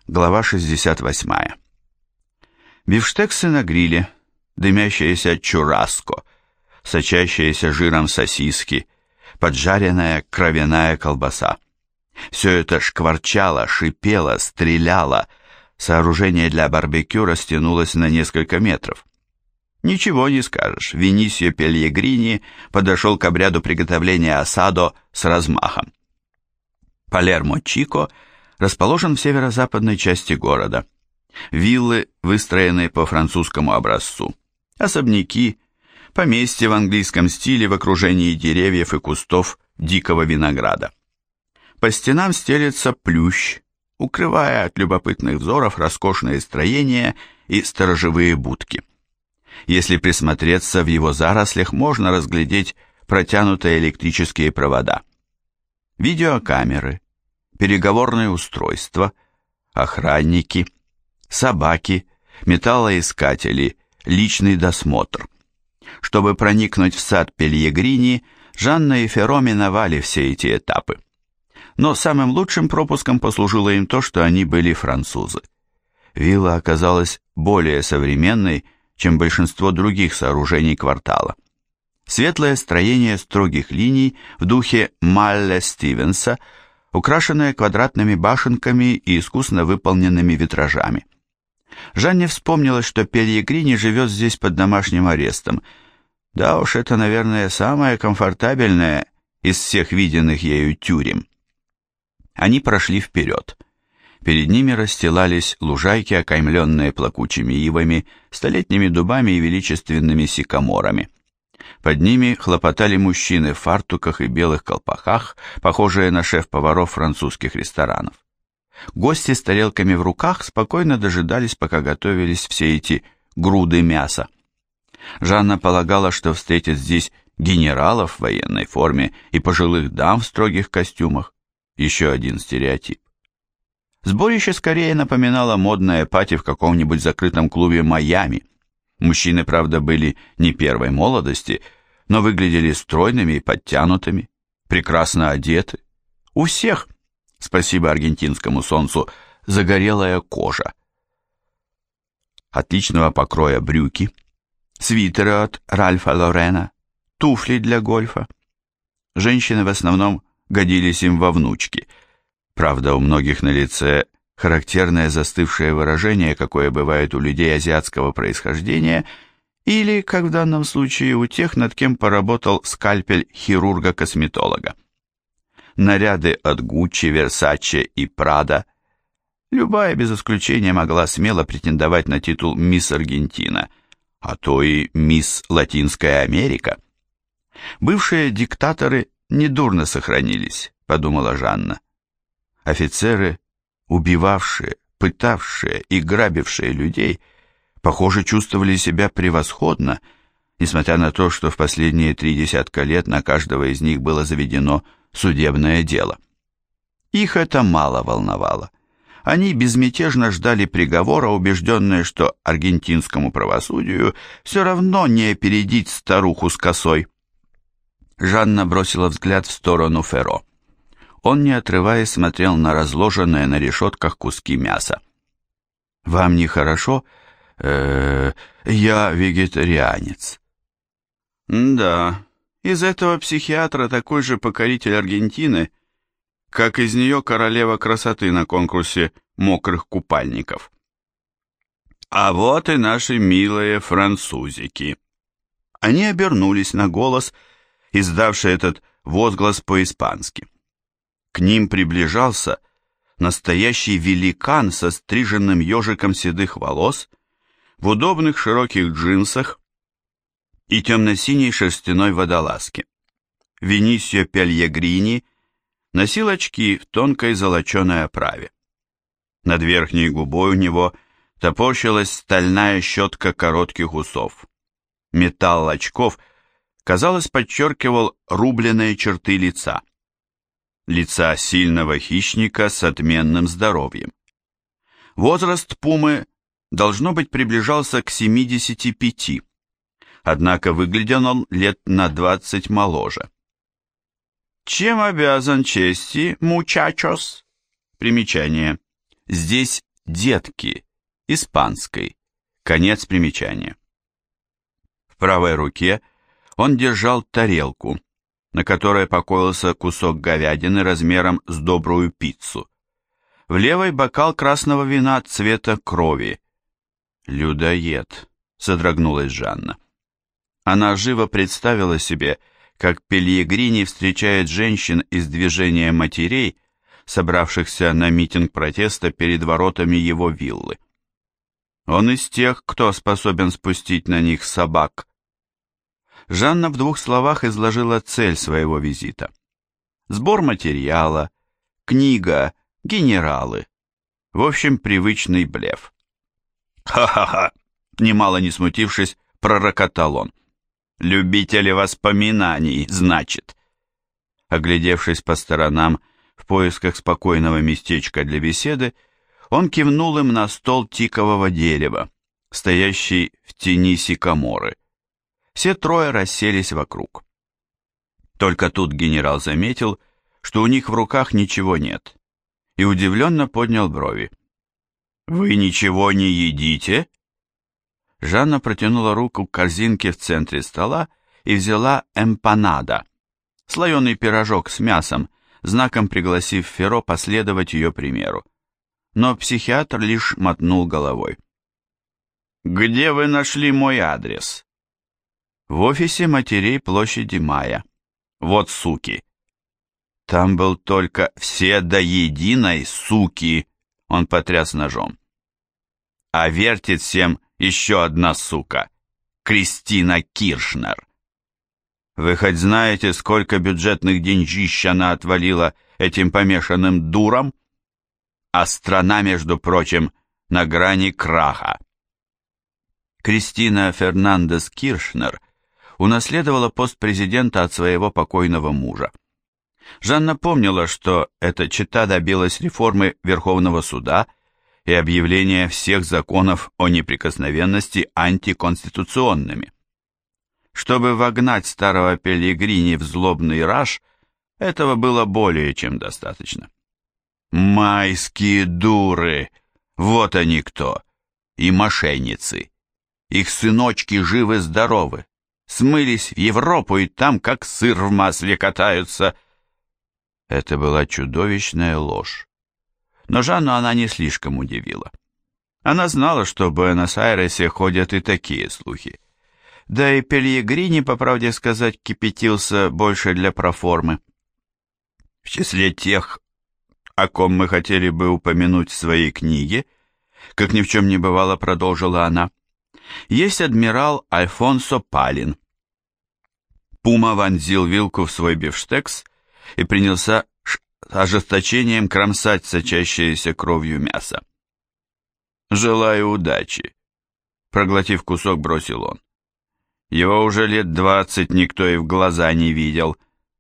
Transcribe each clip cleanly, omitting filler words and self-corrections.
Глава 68. Бифштексы на гриле, дымящееся чурраско, сочащиеся жиром сосиски, поджаренная кровяная колбаса. Все это шкварчало, шипело, стреляло. Сооружение для барбекю растянулось на несколько метров. Ничего не скажешь, Винисио Пельегрини подошел к обряду приготовления асадо с размахом. Палермо-Чико расположен в северо-западной части города. Виллы, выстроенные по французскому образцу. Особняки, поместья в английском стиле в окружении деревьев и кустов дикого винограда. По стенам стелется плющ, укрывая от любопытных взоров роскошные строения и сторожевые будки. Если присмотреться, в его зарослях можно разглядеть протянутые электрические провода. Видеокамеры, переговорные устройства, охранники, собаки, металлоискатели, личный досмотр. Чтобы проникнуть в сад Пельегрини, Жанна и Ферро миновали все эти этапы. Но самым лучшим пропуском послужило им то, что они были французы. Вилла оказалась более современной, чем большинство других сооружений квартала. Светлое строение строгих линий в духе Малле Стивенса, украшенное квадратными башенками и искусно выполненными витражами. Жанне вспомнилось, что Пельегрини живет здесь под домашним арестом. Да уж, это, наверное, самое комфортабельное из всех виденных ею тюрем. Они прошли вперед. Перед ними расстилались лужайки, окаймленные плакучими ивами, столетними дубами и величественными сикаморами. Под ними хлопотали мужчины в фартуках и белых колпаках, похожие на шеф-поваров французских ресторанов. Гости с тарелками в руках спокойно дожидались, пока готовились все эти груды мяса. Жанна полагала, что встретит здесь генералов в военной форме и пожилых дам в строгих костюмах. Еще один стереотип. Сборище скорее напоминало модное пати в каком-нибудь закрытом клубе Майами. Мужчины, правда, были не первой молодости, но выглядели стройными и подтянутыми, прекрасно одеты. У всех, спасибо аргентинскому солнцу, загорелая кожа. Отличного покроя брюки, свитеры от Ральфа Лорена, туфли для гольфа. Женщины в основном годились им во внучки. Правда, у многих на лице характерное застывшее выражение, какое бывает у людей азиатского происхождения, или, как в данном случае, у тех, над кем поработал скальпель хирурга-косметолога. Наряды от Гуччи, Версаче и Прада, любая без исключения могла смело претендовать на титул «Мисс Аргентина», а то и «Мисс Латинская Америка». Бывшие диктаторы недурно сохранились, подумала Жанна. Офицеры, убивавшие, пытавшие и грабившие людей, похоже, чувствовали себя превосходно, несмотря на то, что в последние 3 десятка лет на каждого из них было заведено судебное дело. Их это мало волновало. Они безмятежно ждали приговора, убежденные, что аргентинскому правосудию все равно не опередить старуху с косой. Жанна бросила взгляд в сторону Ферро. Он, не отрываясь, смотрел на разложенные на решетках куски мяса. «Вам нехорошо? Я вегетарианец». «Да, из этого психиатра такой же покоритель Аргентины, как из нее королева красоты на конкурсе мокрых купальников». «А вот и наши милые французики». Они обернулись на голос, издавший этот возглас по-испански. К ним приближался настоящий великан со стриженным ежиком седых волос, в удобных широких джинсах и темно-синей шерстяной водолазке. Винисио Пельегрини носил очки в тонкой золоченой оправе. Над верхней губой у него топорщилась стальная щетка коротких усов. Металл очков, казалось, подчеркивал рубленые черты лица. Лица сильного хищника с отменным здоровьем. Возраст пумы, должно быть, приближался к 75, однако выглядел он лет на 20 моложе. «Чем обязан чести, мучачос?» Примечание. Здесь детки, испанской. Конец примечания. В правой руке он держал тарелку, на которой покоился кусок говядины размером с добрую пиццу. В левой бокал красного вина цвета крови. «Людоед», — содрогнулась Жанна. Она живо представила себе, как Пельегрини встречает женщин из движения матерей, собравшихся на митинг протеста перед воротами его виллы. Он из тех, кто способен спустить на них собак. Жанна в двух словах изложила цель своего визита. Сбор материала, книга, генералы. В общем, привычный блеф. «Ха-ха-ха!» — немало не смутившись, пророкотал он. «Любители воспоминаний, значит». Оглядевшись по сторонам в поисках спокойного местечка для беседы, он кивнул им на стол тикового дерева, стоящий в тени сикаморы. Все трое расселись вокруг. Только тут генерал заметил, что у них в руках ничего нет, и удивленно поднял брови. «Вы ничего не едите?» Жанна протянула руку к корзинке в центре стола и взяла эмпанада, слоеный пирожок с мясом, знаком пригласив Ферро последовать ее примеру. Но психиатр лишь мотнул головой. «Где вы нашли мой адрес?» «В офисе матерей площади Мая. Вот суки». «Там был только все до единой суки», — он потряс ножом. «А вертит всем еще одна сука, Кристина Киршнер. Вы хоть знаете, сколько бюджетных деньжищ она отвалила этим помешанным дурам? А страна, между прочим, на грани краха». Кристина Фернандес Киршнер унаследовала пост президента от своего покойного мужа. Жанна помнила, что эта чета добилась реформы Верховного суда и объявления всех законов о неприкосновенности антиконституционными. Чтобы вогнать старого Пеллегрини в злобный раж, этого было более чем достаточно. Майские дуры! Вот они кто! И мошенницы! Их сыночки живы-здоровы, смылись в Европу и там, как сыр в масле, катаются. Это была чудовищная ложь. Но Жанну она не слишком удивила. Она знала, что в Буэнос-Айресе ходят и такие слухи. Да и Пельегрини, по правде сказать, кипятился больше для проформы. В числе тех, о ком мы хотели бы упомянуть в своей книге, как ни в чем не бывало, продолжила она, есть адмирал Альфонсо Палин. Пума вонзил вилку в свой бифштекс и принялся с ожесточением кромсать сочащееся кровью мясо. «Желаю удачи», — проглотив кусок, бросил он. «Его уже лет 20 никто и в глаза не видел».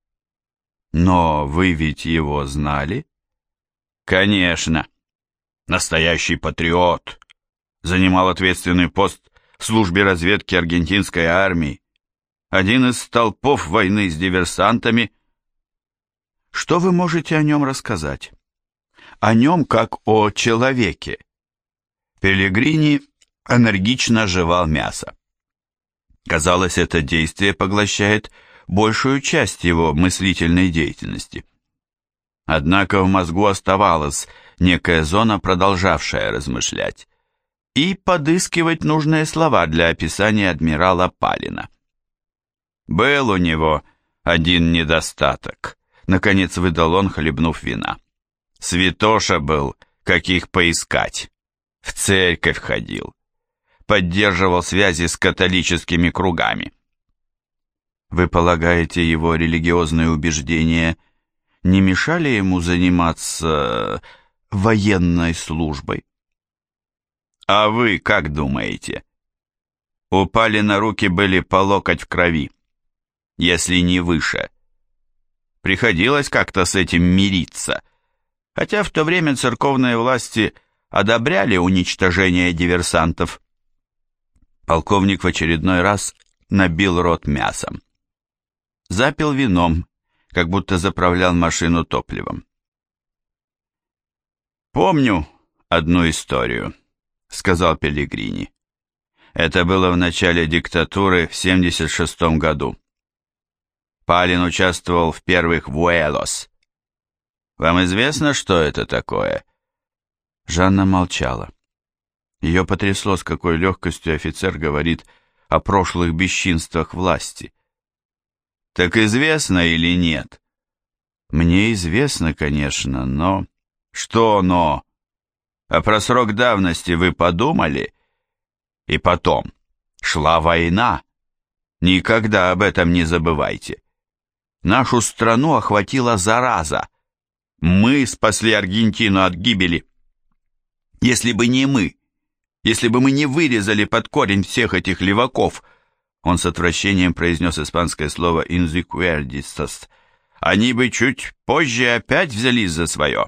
«Но вы ведь его знали?» «Конечно. Настоящий патриот. Занимал ответственный пост в службе разведки аргентинской армии. Один из столпов войны с диверсантами». «Что вы можете о нем рассказать?» «О нем как о человеке». Пеллегрини энергично жевал мясо. Казалось, это действие поглощает большую часть его мыслительной деятельности. Однако в мозгу оставалась некая зона, продолжавшая размышлять и подыскивать нужные слова для описания адмирала Палина. «Был у него один недостаток», — наконец выдал он, хлебнув вина. «Святоша был, каких поискать. В церковь ходил. Поддерживал связи с католическими кругами». «Вы полагаете, его религиозные убеждения не мешали ему заниматься военной службой?» «А вы как думаете?» У Палина руки были по локоть в крови, если не выше. Приходилось как-то с этим мириться, хотя в то время церковные власти одобряли уничтожение диверсантов. Полковник в очередной раз набил рот мясом. Запил вином, как будто заправлял машину топливом. «Помню, одну историю», — сказал Пеллегрини. «Это было в начале диктатуры в 76 году. Палин участвовал в первых Вуэлос. Вам известно, что это такое?» Жанна молчала. Ее потрясло, с какой легкостью офицер говорит о прошлых бесчинствах власти. «Так известно или нет?» «Мне известно, конечно, но...» «Что но? А про срок давности вы подумали?» «И потом, шла война. Никогда об этом не забывайте. Нашу страну охватила зараза. Мы спасли Аргентину от гибели. Если бы не мы, если бы мы не вырезали под корень всех этих леваков», он с отвращением произнес испанское слово «инзикуэрдистас», «они бы чуть позже опять взялись за свое».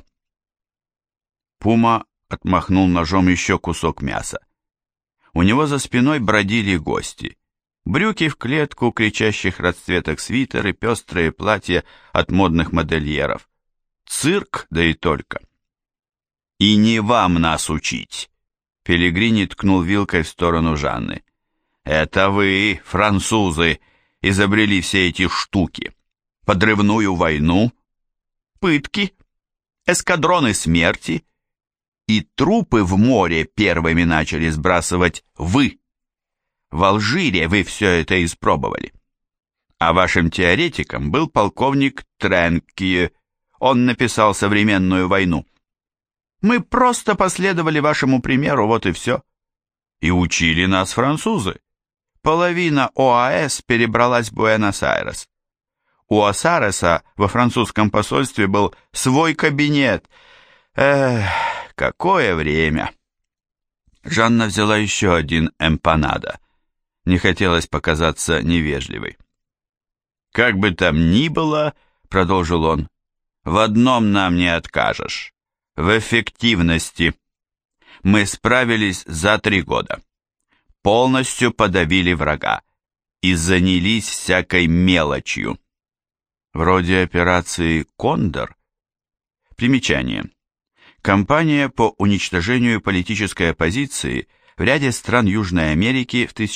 Пума отмахнул ножом еще кусок мяса. У него за спиной бродили гости. Брюки в клетку, кричащих расцветок свитеры, пестрые платья от модных модельеров. Цирк, да и только. «И не вам нас учить!» Пеллегрини ткнул вилкой в сторону Жанны. «Это вы, французы, изобрели все эти штуки. Подрывную войну, пытки, эскадроны смерти, и трупы в море первыми начали сбрасывать вы. В Алжире вы все это испробовали. А вашим теоретиком был полковник Тренкье. Он написал «Современную войну». Мы просто последовали вашему примеру, вот и все. И учили нас французы. Половина ОАС перебралась в Буэнос-Айрес. У Осареса во французском посольстве был свой кабинет. Эх, какое время! Жанна взяла еще один эмпанадо. Не хотелось показаться невежливой. «Как бы там ни было, — продолжил он, — в одном нам не откажешь. В эффективности. Мы справились за 3 года. Полностью подавили врага и занялись всякой мелочью. Вроде операции «Кондор». Примечание. Кампания по уничтожению политической оппозиции в ряде стран Южной Америки в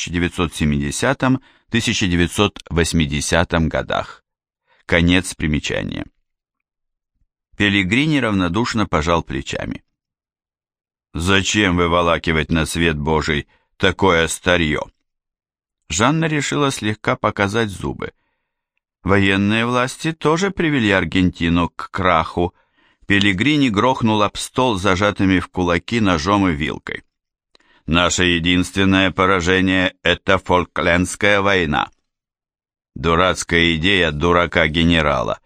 1970-1980 годах. Конец примечания. Пеллегрини равнодушно пожал плечами. «Зачем выволакивать на свет Божий такое старье?» Жанна решила слегка показать зубы. Военные власти тоже привели Аргентину к краху. Пеллегрини грохнул об стол зажатыми в кулаки ножом и вилкой. «Наше единственное поражение – это Фолклендская война. Дурацкая идея дурака-генерала.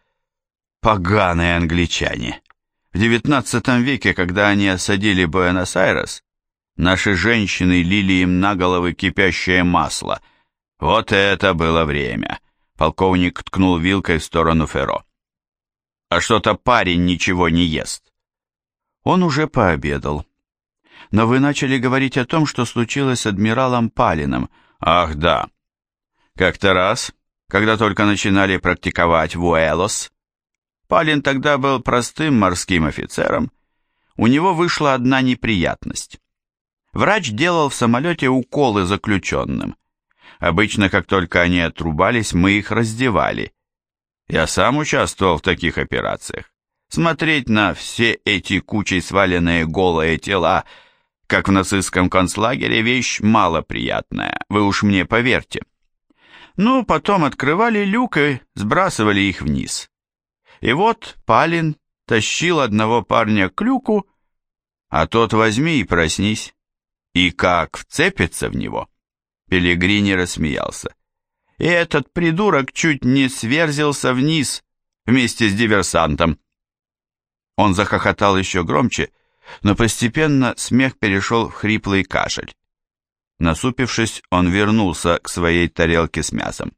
Поганые англичане. В XIX веке, когда они осадили Буэнос-Айрес, наши женщины лили им на головы кипящее масло. Вот это было время!» Полковник ткнул вилкой в сторону Ферро. «А что-то парень ничего не ест». Он уже пообедал. «Но вы начали говорить о том, что случилось с адмиралом Палиным». «Ах, да. Как-то раз, когда только начинали практиковать Вуэлос, Палин тогда был простым морским офицером, у него вышла одна неприятность. Врач делал в самолете уколы заключенным. Обычно, как только они отрубались, мы их раздевали. Я сам участвовал в таких операциях. Смотреть на все эти кучей сваленные голые тела, как в нацистском концлагере, вещь малоприятная, вы уж мне поверьте. Ну, потом открывали люк и сбрасывали их вниз. И вот Палин тащил одного парня к люку, а тот возьми и проснись. И как вцепится в него. Пеллегрини рассмеялся. И этот придурок чуть не сверзился вниз вместе с диверсантом. Он захохотал еще громче, но постепенно смех перешел в хриплый кашель. Насупившись, он вернулся к своей тарелке с мясом.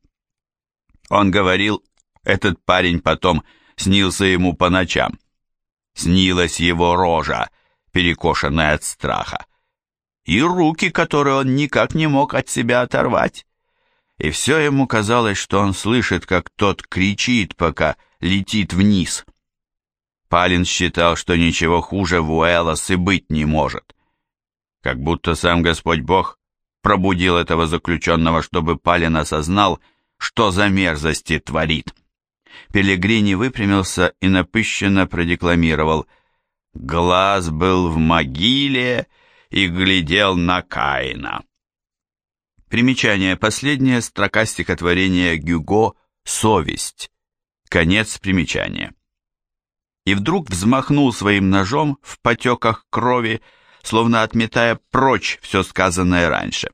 Он говорил, этот парень потом снился ему по ночам. Снилась его рожа, перекошенная от страха, и руки, которые он никак не мог от себя оторвать. И все ему казалось, что он слышит, как тот кричит, пока летит вниз. Палин считал, что ничего хуже Вуэлос и быть не может. Как будто сам Господь Бог пробудил этого заключенного, чтобы Палин осознал, что за мерзости творит. Пеллегрини выпрямился и напыщенно продекламировал: «Глаз был в могиле и глядел на Каина». Примечание. Последняя строка стихотворения Гюго «Совесть». Конец примечания. И вдруг взмахнул своим ножом в потеках крови, словно отметая прочь все сказанное раньше.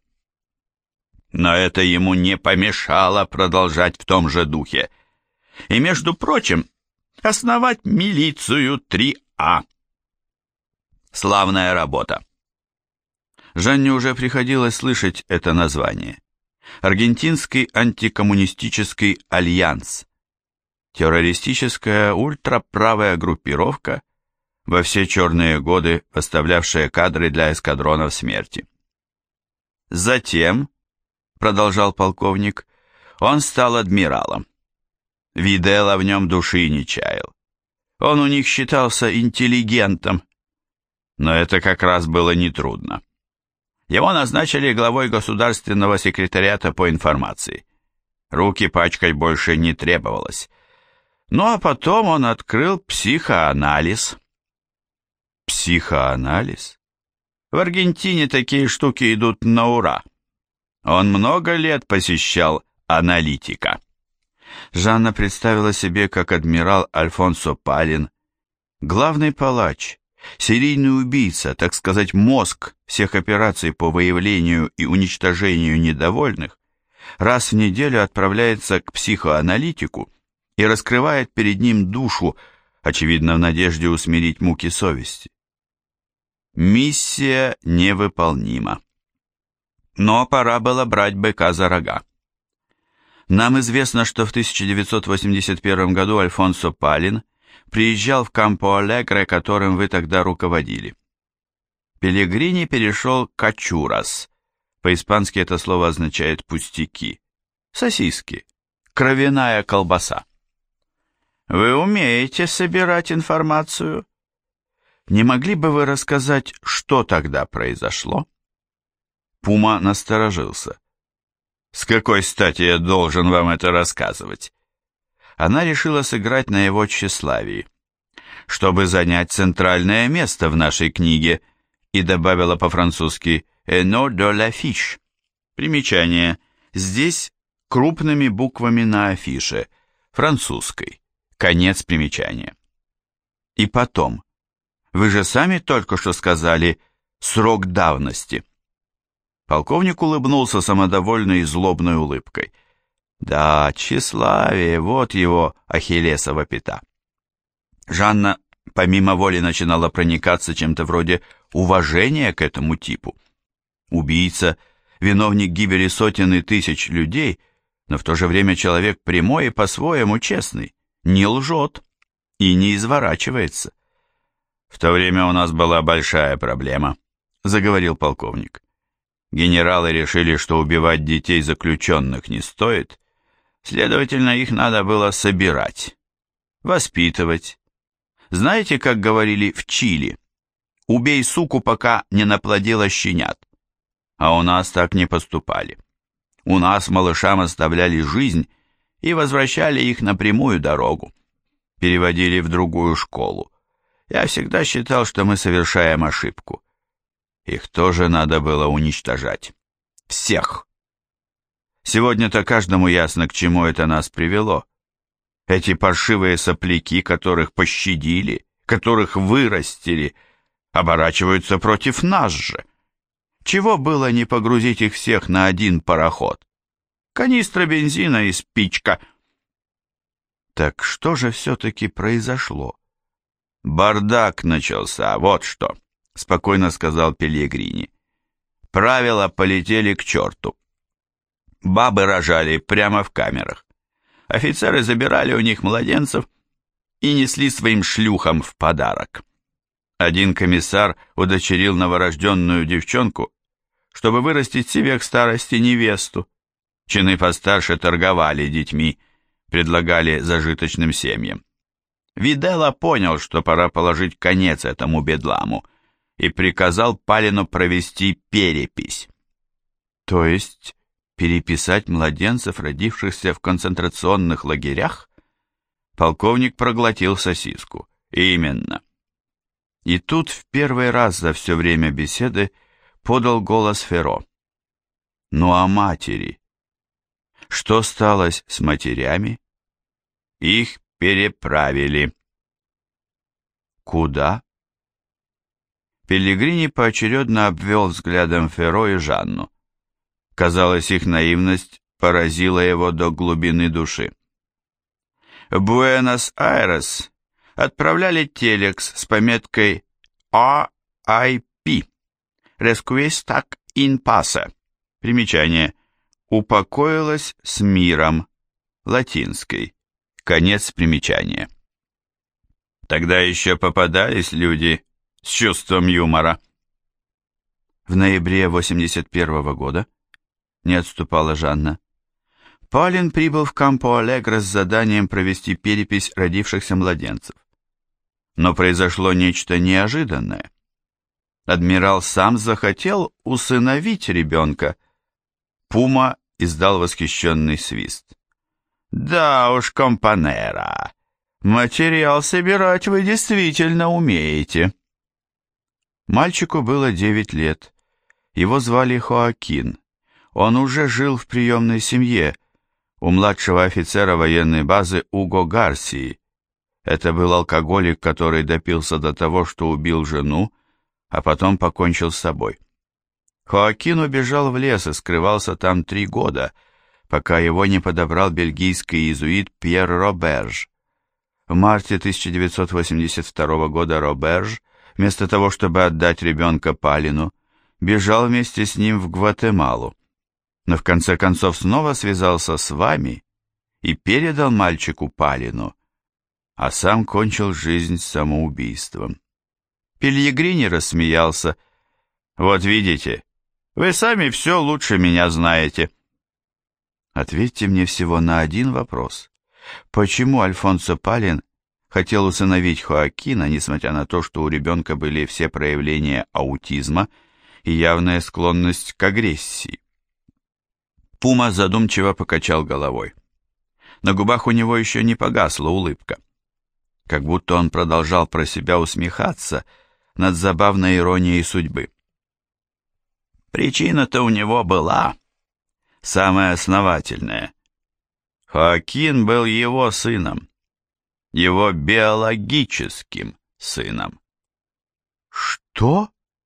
Но это ему не помешало продолжать в том же духе. И, между прочим, основать милицию 3А. Славная работа. Жанне уже приходилось слышать это название. Аргентинский антикоммунистический альянс. Террористическая ультраправая группировка, во все черные годы поставлявшая кадры для эскадронов смерти. Затем, продолжал полковник, он стал адмиралом. Виделла в нем души не чаял. Он у них считался интеллигентом, но это как раз было нетрудно. Его назначили главой государственного секретариата по информации. Руки пачкать больше не требовалось. Ну а потом он открыл психоанализ. Психоанализ? В Аргентине такие штуки идут на ура. Он много лет посещал аналитика. Жанна представила себе, как адмирал Альфонсо Палин, главный палач, серийный убийца, так сказать, мозг всех операций по выявлению и уничтожению недовольных, раз в неделю отправляется к психоаналитику и раскрывает перед ним душу, очевидно, в надежде усмирить муки совести. Миссия невыполнима. Но пора было брать быка за рога. Нам известно, что в 1981 году Альфонсо Палин приезжал в Кампо-Алегре, которым вы тогда руководили. Пеллегрини перешел к ачурас. По-испански это слово означает пустяки. Сосиски. Кровяная колбаса. Вы умеете собирать информацию? Не могли бы вы рассказать, что тогда произошло? Пума насторожился. С какой стати я должен вам это рассказывать? Она решила сыграть на его тщеславии, чтобы занять центральное место в нашей книге, и добавила по-французски «Эно de l'affiche». Примечание. Здесь крупными буквами на афише, французской. Конец примечания. И потом, вы же сами только что сказали «срок давности». Полковник улыбнулся самодовольной и злобной улыбкой. Да, тщеславие, вот его ахиллесова пята. Жанна помимо воли начинала проникаться чем-то вроде уважения к этому типу. Убийца, виновник гибели сотен и тысяч людей, но в то же время человек прямой и по-своему честный, не лжет и не изворачивается. В то время у нас была большая проблема, заговорил полковник. Генералы решили, что убивать детей заключенных не стоит, следовательно, их надо было собирать, воспитывать. Знаете, как говорили в Чили? Убей суку, пока не наплодила щенят. А у нас так не поступали. У нас малышам оставляли жизнь и возвращали их на прямую дорогу. Переводили в другую школу. Я всегда считал, что мы совершаем ошибку. Их тоже надо было уничтожать. Всех. Сегодня-то каждому ясно, к чему это нас привело. Эти паршивые сопляки, которых пощадили, которых вырастили, оборачиваются против нас же. Чего было не погрузить их всех на один пароход? Канистра бензина и спичка. Так что же все-таки произошло? Бардак начался, вот что, спокойно сказал Пеллегрини. Правила полетели к черту. Бабы рожали прямо в камерах. Офицеры забирали у них младенцев и несли своим шлюхам в подарок. Один комиссар удочерил новорожденную девчонку, чтобы вырастить себе к старости невесту. Чины постарше торговали детьми, предлагали зажиточным семьям. Видела понял, что пора положить конец этому бедламу, и приказал Палину провести перепись. То есть переписать младенцев, родившихся в концентрационных лагерях? Полковник проглотил сосиску. Именно. И тут в первый раз за все время беседы подал голос Ферро. Ну а матери? Что сталось с матерями? Их переправили. Куда? Пеллегрини поочередно обвел взглядом Ферро и Жанну. Казалось, их наивность поразила его до глубины души. В Буэнос-Айрес отправляли телекс с пометкой RIP Requiescat in pace. Примечание. Упокоилась с миром. Латинской. Конец примечания. Тогда еще попадались люди с чувством юмора. В ноябре 81 года, не отступала Жанна, Палин прибыл в Кампо-Алегре с заданием провести перепись родившихся младенцев. Но произошло нечто неожиданное. Адмирал сам захотел усыновить ребенка. Пума издал восхищенный свист. «Да уж, компанера, материал собирать вы действительно умеете». Мальчику было 9 лет. Его звали Хоакин. Он уже жил в приемной семье у младшего офицера военной базы Уго Гарсии. Это был алкоголик, который допился до того, что убил жену, а потом покончил с собой. Хоакин убежал в лес и скрывался там 3 года, пока его не подобрал бельгийский иезуит Пьер Роберж. В марте 1982 года Роберж, вместо того, чтобы отдать ребенка Палину, бежал вместе с ним в Гватемалу, но в конце концов снова связался с вами и передал мальчику Палину, а сам кончил жизнь самоубийством. Пеллегрини рассмеялся. «Вот видите, вы сами все лучше меня знаете». Ответьте мне всего на один вопрос. Почему Альфонсо Палин хотел усыновить Хоакина, несмотря на то, что у ребенка были все проявления аутизма и явная склонность к агрессии? Пума задумчиво покачал головой. На губах у него еще не погасла улыбка. Как будто он продолжал про себя усмехаться над забавной иронией судьбы. Причина-то у него была самая основательная. Хоакин был его сыном, его биологическим сыном. Что?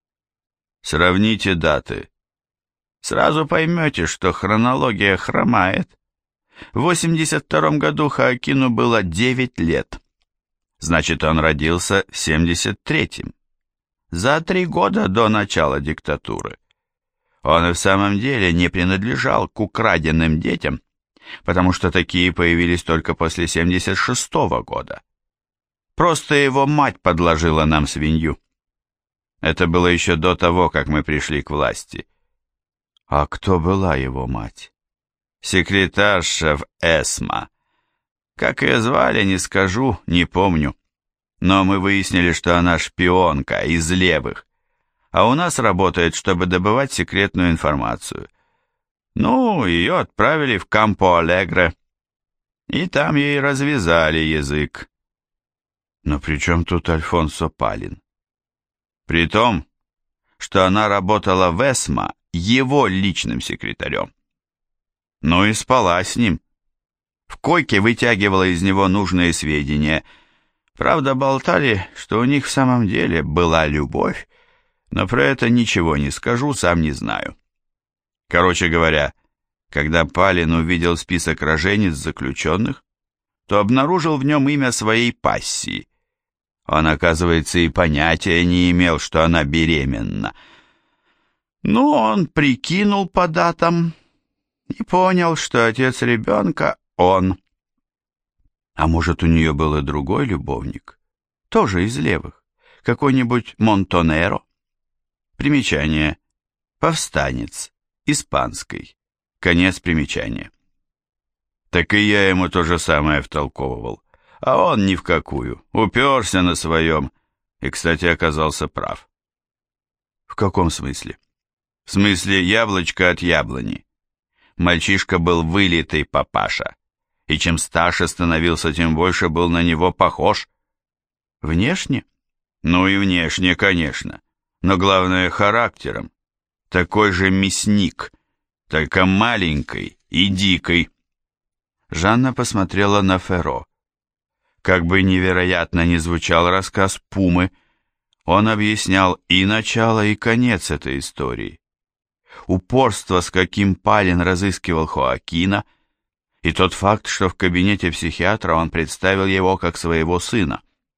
Сравните даты. Сразу поймете, что хронология хромает. В 82 году Хоакину было 9 лет. Значит, он родился в 73-м. За 3 года до начала диктатуры. Он и в самом деле не принадлежал к украденным детям, потому что такие появились только после 76-го года. Просто его мать подложила нам свинью. Это было еще до того, как мы пришли к власти. А кто была его мать? Секретарша в ЭСМА. Как ее звали, не скажу, не помню. Но мы выяснили, что она шпионка из левых, а у нас работает, чтобы добывать секретную информацию. Ну, ее отправили в Кампо-Алегре, и там ей развязали язык. Но при чем тут Альфонсо Палин? При том, что она работала в ЭСМА его личным секретарем. Ну и спала с ним. В койке вытягивала из него нужные сведения. Правда, болтали, что у них в самом деле была любовь, но про это ничего не скажу, сам не знаю. Короче говоря, когда Палин увидел список роженец заключенных, то обнаружил в нем имя своей пассии. Он, оказывается, и понятия не имел, что она беременна. Ну, он прикинул по датам и понял, что отец ребенка он. А может, у нее был и другой любовник, тоже из левых, какой-нибудь Монтонеро? Примечание. Повстанец. Испанской. Конец примечания. Так и я ему то же самое втолковывал. А он ни в какую, уперся на своем и, кстати, оказался прав. В каком смысле? В смысле яблочко от яблони. Мальчишка был вылитый папаша, и чем старше становился, тем больше был на него похож. Внешне? Ну и внешне, конечно, но главное характером. Такой же мясник, только маленький и дикий. Жанна посмотрела на Ферро. Как бы невероятно ни звучал рассказ Пумы, он объяснял и начало, и конец этой истории. Упорство, с каким Палин разыскивал Хоакина, и тот факт, что в кабинете психиатра он представил его как своего сына.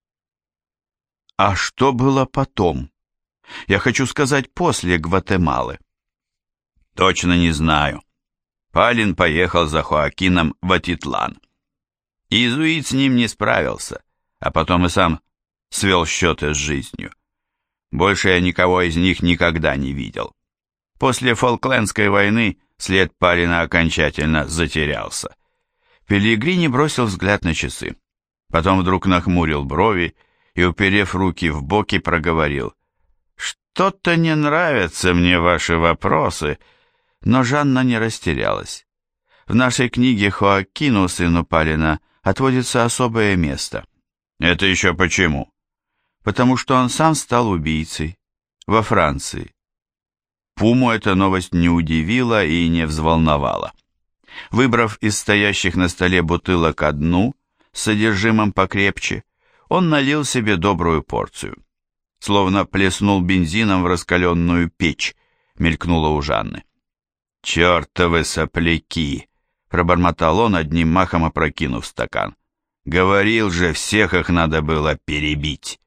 А что было потом? Я хочу сказать, после Гватемалы. Точно не знаю. Палин поехал за Хоакином в Атитлан. Иезуит с ним не справился, а потом и сам свел счеты с жизнью. Больше я никого из них никогда не видел. После Фолклендской войны след Палина окончательно затерялся. Пеллегрини бросил взгляд на часы. Потом вдруг нахмурил брови и, уперев руки в боки, проговорил: «Что-то не нравятся мне ваши вопросы», но Жанна не растерялась. В нашей книге Хоакину, сыну Палина, отводится особое место. Это еще почему? Потому что он сам стал убийцей во Франции. Пуму эта новость не удивила и не взволновала. Выбрав из стоящих на столе бутылок одну, с содержимым покрепче, он налил себе добрую порцию. Словно плеснул бензином в раскаленную печь, мелькнуло у Жанны. «Чертовы сопляки!» — пробормотал он, одним махом опрокинув стакан. «Говорил же, всех их надо было перебить!»